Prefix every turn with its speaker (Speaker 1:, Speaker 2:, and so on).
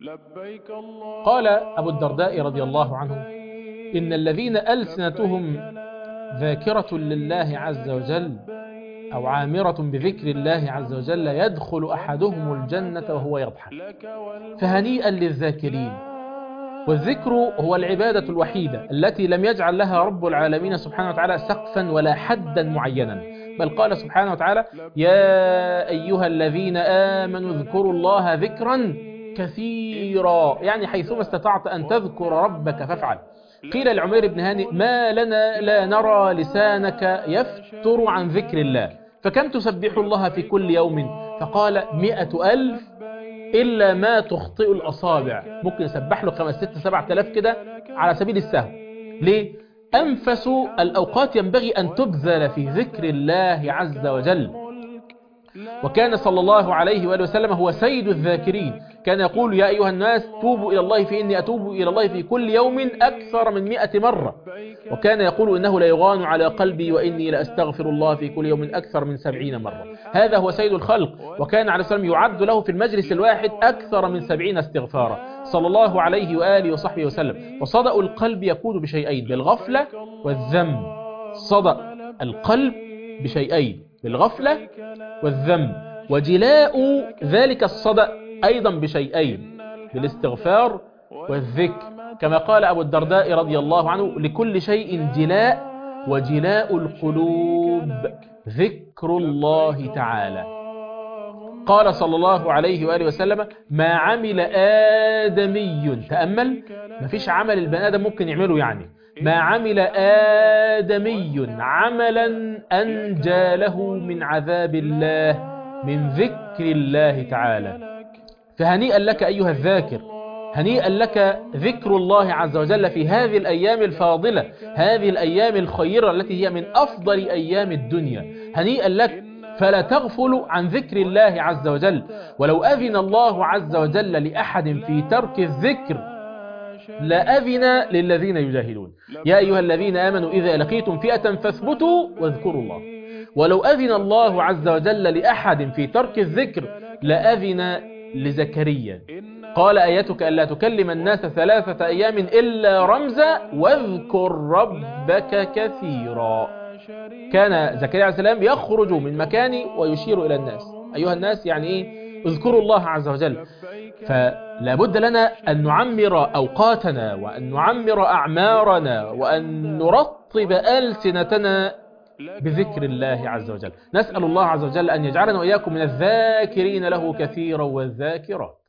Speaker 1: قال أبو الدرداء رضي الله عنه: إن الذين ألسنتهم ذاكرة لله عز وجل أو عامرة بذكر الله عز وجل يدخل أحدهم الجنة وهو يضحك، فهنيئا للذاكرين. والذكر هو العبادة الوحيدة التي لم يجعل لها رب العالمين سبحانه وتعالى سقفا ولا حدا معينا، بل قال سبحانه وتعالى: يا أيها الذين آمنوا اذكروا الله ذكرا كثيرا، يعني حيثما استطعت أن تذكر ربك فافعل. قيل لعمير بن هانئ: ما لنا لا نرى لسانك يفتر عن ذكر الله، فكم تسبح الله في كل يوم؟ فقال: 100,000 إلا ما تخطئ الأصابع. ممكن يسبح له 5 6 7 آلاف كده على سبيل السهو. ليه؟ أنفس الأوقات ينبغي أن تبذل في ذكر الله عز وجل. وكان صلى الله عليه وآله وسلم هو سيد الذاكرين، كان يقول: يا أيها الناس توبوا إلى الله فإني أتوب إلى الله في كل يوم أكثر من 100 مرة. وكان يقول: إنه لا يغان على قلبي وإني لأستغفر الله في كل يوم أكثر من 70 مرة. هذا هو سيد الخلق، وكان عليه السلام يعد له في المجلس الواحد أكثر من 70 استغفارا صلى الله عليه وآله وصحبه وسلم. وصدأ القلب يكون بشيئين: بالغفلة والذنب. صدأ القلب بشيئين: بالغفلة والذنب. وجلاء ذلك الصدأ أيضا بشيئين: بالاستغفار والذكر، كما قال أبو الدرداء رضي الله عنه: لكل شيء جلاء، وجلاء القلوب ذكر الله تعالى. قال صلى الله عليه وآله وسلم: ما عمل آدمي، تأمل، ما فيش عمل البني آدم ممكن يعمله، يعني ما عمل آدمي عملا أنجى له من عذاب الله من ذكر الله تعالى. فهنيئا لك أيها الذاكر، هنيئا لك ذكر الله عز وجل في هذه الأيام الفاضلة، هذه الأيام الخيرة التي هي من أفضل أيام الدنيا. هنيئا لك، فلا تغفل عن ذكر الله عز وجل. ولو أذن الله عز وجل لأحد في ترك الذكر لأذن للذين يجاهدون. يا أيها الذين آمنوا إذا لقيتم فئة فاثبتوا واذكروا الله. ولو أذن الله عز وجل لأحد في ترك الذكر لأذن لزكريا. قال: آيتك ألا تكلم الناس 3 أيام إلا رمزا واذكر ربك كثيرا. كان زكريا عليه السلام يخرج من مكانه ويشير إلى الناس: أيها الناس، يعني إيه؟ اذكروا الله عز وجل. فلا بد لنا أن نعمر أوقاتنا وأن نعمر أعمارنا وأن نرطب ألسنتنا بذكر الله عز وجل. نسأل الله عز وجل أن يجعلنا وإياكم من الذاكرين له كثيرا والذاكرات.